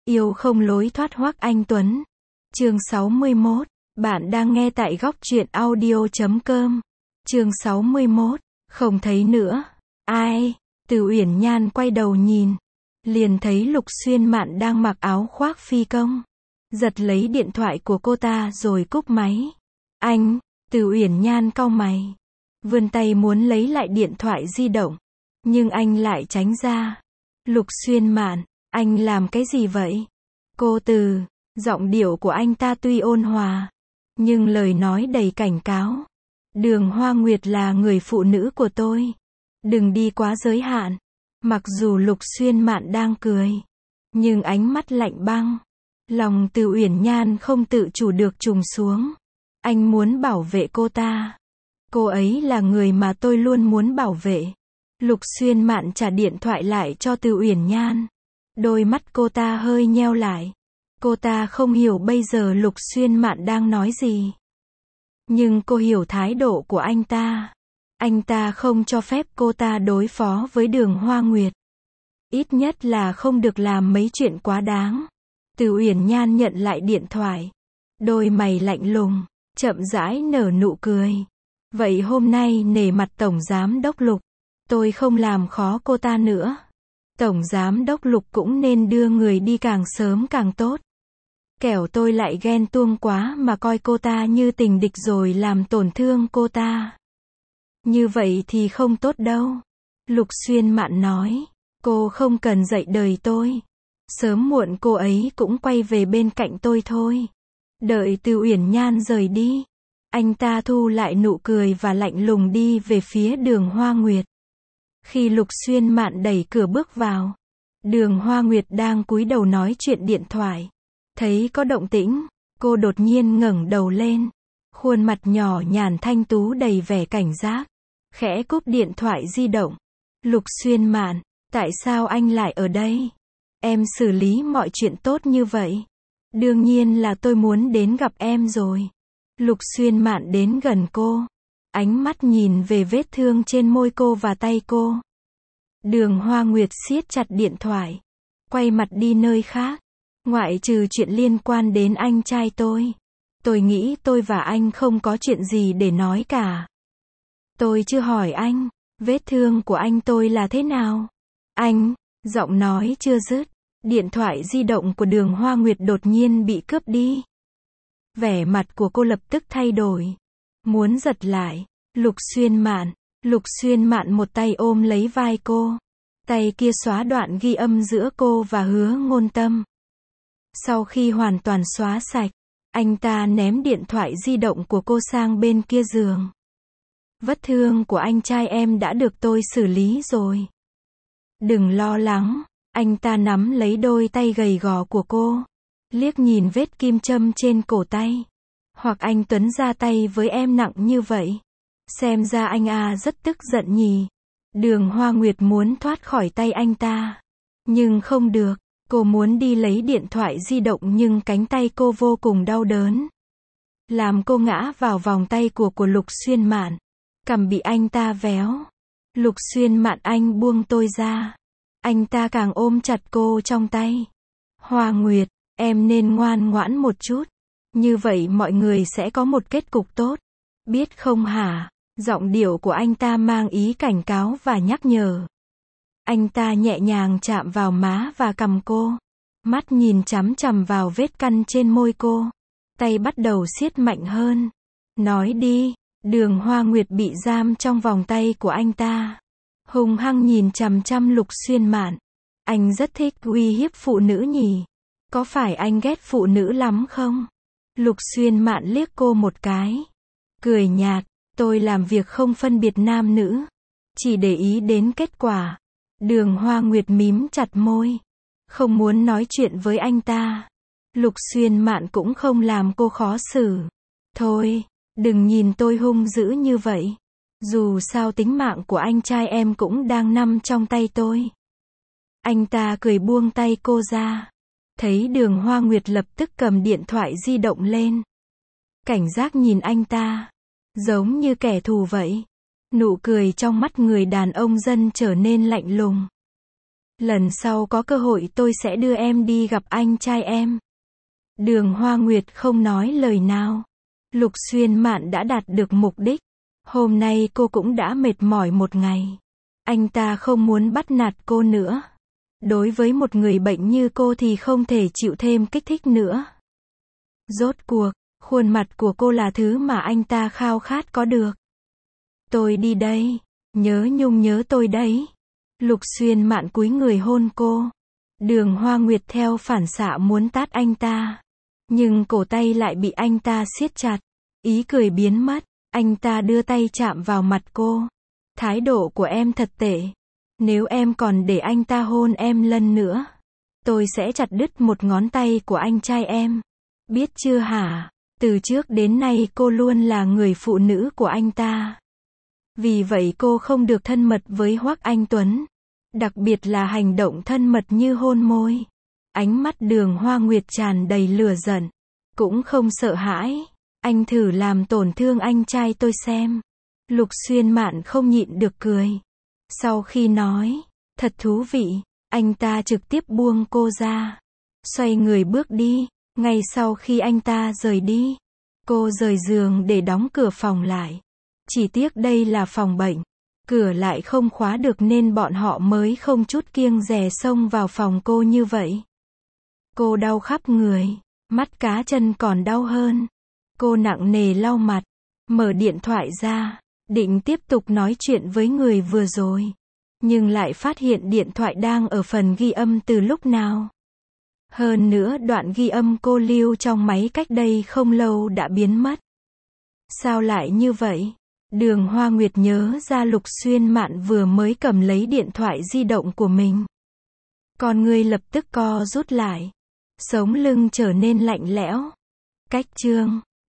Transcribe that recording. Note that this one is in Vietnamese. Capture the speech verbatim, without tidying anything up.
Yêu không lối thoát Hoắc Anh Tuấn. Chương sáu mươi mốt. Bạn đang nghe tại góc truyện audio chấm com. Chương sáu mươi mốt. Không thấy nữa. Ai? Từ Uyển Nhan quay đầu nhìn. Liền thấy Lục Xuyên Mạn đang mặc áo khoác phi công. Giật lấy điện thoại của cô ta rồi cúp máy. Anh? Từ Uyển Nhan cau mày. Vươn tay muốn lấy lại điện thoại di động. Nhưng anh lại tránh ra. Lục Xuyên Mạn, anh làm cái gì vậy? Cô Từ. Giọng điệu của anh ta tuy ôn hòa, nhưng lời nói đầy cảnh cáo. Đường Hoa Nguyệt là người phụ nữ của tôi. Đừng đi quá giới hạn. Mặc dù Lục Xuyên Mạn đang cười, nhưng ánh mắt lạnh băng. Lòng Từ Uyển Nhan không tự chủ được trùng xuống. Anh muốn bảo vệ cô ta. Cô ấy là người mà tôi luôn muốn bảo vệ. Lục Xuyên Mạn trả điện thoại lại cho Từ Uyển Nhan. Đôi mắt cô ta hơi nheo lại. Cô ta không hiểu bây giờ Lục Xuyên Mạn đang nói gì. Nhưng cô hiểu thái độ của anh ta. Anh ta không cho phép cô ta đối phó với Đường Hoa Nguyệt. Ít nhất là không được làm mấy chuyện quá đáng. Từ Uyển Nhan nhận lại điện thoại. Đôi mày lạnh lùng, chậm rãi nở nụ cười. Vậy hôm nay nể mặt Tổng Giám Đốc Lục, tôi không làm khó cô ta nữa. Tổng Giám Đốc Lục cũng nên đưa người đi càng sớm càng tốt. Kẻo tôi lại ghen tuông quá mà coi cô ta như tình địch rồi làm tổn thương cô ta. Như vậy thì không tốt đâu. Lục Xuyên Mạn nói. Cô không cần dạy đời tôi. Sớm muộn cô ấy cũng quay về bên cạnh tôi thôi. Đợi Từ Uyển Nhan rời đi. Anh ta thu lại nụ cười và lạnh lùng đi về phía Đường Hoa Nguyệt. Khi Lục Xuyên Mạn đẩy cửa bước vào, Đường Hoa Nguyệt đang cúi đầu nói chuyện điện thoại. Thấy có động tĩnh, cô đột nhiên ngẩng đầu lên. Khuôn mặt nhỏ nhàn thanh tú đầy vẻ cảnh giác. Khẽ cúp điện thoại di động. Lục Xuyên Mạn, tại sao anh lại ở đây? Em xử lý mọi chuyện tốt như vậy. Đương nhiên là tôi muốn đến gặp em rồi. Lục Xuyên Mạn đến gần cô. Ánh mắt nhìn về vết thương trên môi cô và tay cô. Đường Hoa Nguyệt siết chặt điện thoại. Quay mặt đi nơi khác. Ngoại trừ chuyện liên quan đến anh trai tôi. Tôi nghĩ tôi và anh không có chuyện gì để nói cả. Tôi chưa hỏi anh, vết thương của anh tôi là thế nào? Anh, giọng nói chưa dứt. Điện thoại di động của Đường Hoa Nguyệt đột nhiên bị cướp đi. Vẻ mặt của cô lập tức thay đổi. Muốn giật lại. Lục Xuyên Mạn. Lục Xuyên Mạn một tay ôm lấy vai cô. Tay kia xóa đoạn ghi âm giữa cô và Hứa Ngôn Tâm. Sau khi hoàn toàn xóa sạch, anh ta ném điện thoại di động của cô sang bên kia giường. Vết thương của anh trai em đã được tôi xử lý rồi. Đừng lo lắng. Anh ta nắm lấy đôi tay gầy gò của cô. Liếc nhìn vết kim châm trên cổ tay. Hoặc anh Tuấn ra tay với em nặng như vậy. Xem ra anh à rất tức giận nhỉ. Đường Hoa Nguyệt muốn thoát khỏi tay anh ta. Nhưng không được. Cô muốn đi lấy điện thoại di động nhưng cánh tay cô vô cùng đau đớn. Làm cô ngã vào vòng tay của của Lục Xuyên Mạn. Cằm bị anh ta véo. Lục Xuyên Mạn, anh buông tôi ra. Anh ta càng ôm chặt cô trong tay. Hoa Nguyệt, em nên ngoan ngoãn một chút. Như vậy mọi người sẽ có một kết cục tốt. Biết không hả? Giọng điệu của anh ta mang ý cảnh cáo và nhắc nhở. Anh ta nhẹ nhàng chạm vào má và cằm cô. Mắt nhìn chằm chằm vào vết căn trên môi cô. Tay bắt đầu siết mạnh hơn. Nói đi. Đường Hoa Nguyệt bị giam trong vòng tay của anh ta. Hung hăng nhìn chằm chằm Lục Xuyên Mạn. Anh rất thích uy hiếp phụ nữ nhỉ? Có phải anh ghét phụ nữ lắm không? Lục Xuyên Mạn liếc cô một cái. Cười nhạt. Tôi làm việc không phân biệt nam nữ. Chỉ để ý đến kết quả. Đường Hoa Nguyệt mím chặt môi. Không muốn nói chuyện với anh ta. Lục Xuyên Mạn cũng không làm cô khó xử. Thôi, đừng nhìn tôi hung dữ như vậy. Dù sao tính mạng của anh trai em cũng đang nằm trong tay tôi. Anh ta cười buông tay cô ra. Thấy Đường Hoa Nguyệt lập tức cầm điện thoại di động lên. Cảnh giác nhìn anh ta. Giống như kẻ thù vậy. Nụ cười trong mắt người đàn ông dân trở nên lạnh lùng. Lần sau có cơ hội tôi sẽ đưa em đi gặp anh trai em. Đường Hoa Nguyệt không nói lời nào. Lục Xuyên Mạn đã đạt được mục đích. Hôm nay cô cũng đã mệt mỏi một ngày. Anh ta không muốn bắt nạt cô nữa. Đối với một người bệnh như cô thì không thể chịu thêm kích thích nữa. Rốt cuộc, khuôn mặt của cô là thứ mà anh ta khao khát có được. Tôi đi đây. Nhớ nhung nhớ tôi đấy. Lục Xuyên Mạn cúi người hôn cô. Đường Hoa Nguyệt theo phản xạ muốn tát anh ta. Nhưng cổ tay lại bị anh ta siết chặt. Ý cười biến mất. Anh ta đưa tay chạm vào mặt cô. Thái độ của em thật tệ. Nếu em còn để anh ta hôn em lần nữa, tôi sẽ chặt đứt một ngón tay của anh trai em. Biết chưa hả? Từ trước đến nay cô luôn là người phụ nữ của anh ta. Vì vậy cô không được thân mật với Hoắc Anh Tuấn. Đặc biệt là hành động thân mật như hôn môi. Ánh mắt Đường Hoa Nguyệt tràn đầy lửa giận. Cũng không sợ hãi. Anh thử làm tổn thương anh trai tôi xem. Lục Xuyên Mạn không nhịn được cười. Sau khi nói, thật thú vị, anh ta trực tiếp buông cô ra. Xoay người bước đi. Ngay sau khi anh ta rời đi, cô rời giường để đóng cửa phòng lại. Chỉ tiếc đây là phòng bệnh. Cửa lại không khóa được nên bọn họ mới không chút kiêng dè xông vào phòng cô như vậy. Cô đau khắp người. Mắt cá chân còn đau hơn. Cô nặng nề lau mặt. Mở điện thoại ra. Định tiếp tục nói chuyện với người vừa rồi. Nhưng lại phát hiện điện thoại đang ở phần ghi âm từ lúc nào. Hơn nữa đoạn ghi âm cô lưu trong máy cách đây không lâu đã biến mất. Sao lại như vậy? Đường Hoa Nguyệt nhớ ra Lục Xuyên Mạn vừa mới cầm lấy điện thoại di động của mình. Con người lập tức co rút lại. Sống lưng trở nên lạnh lẽo. Cách chương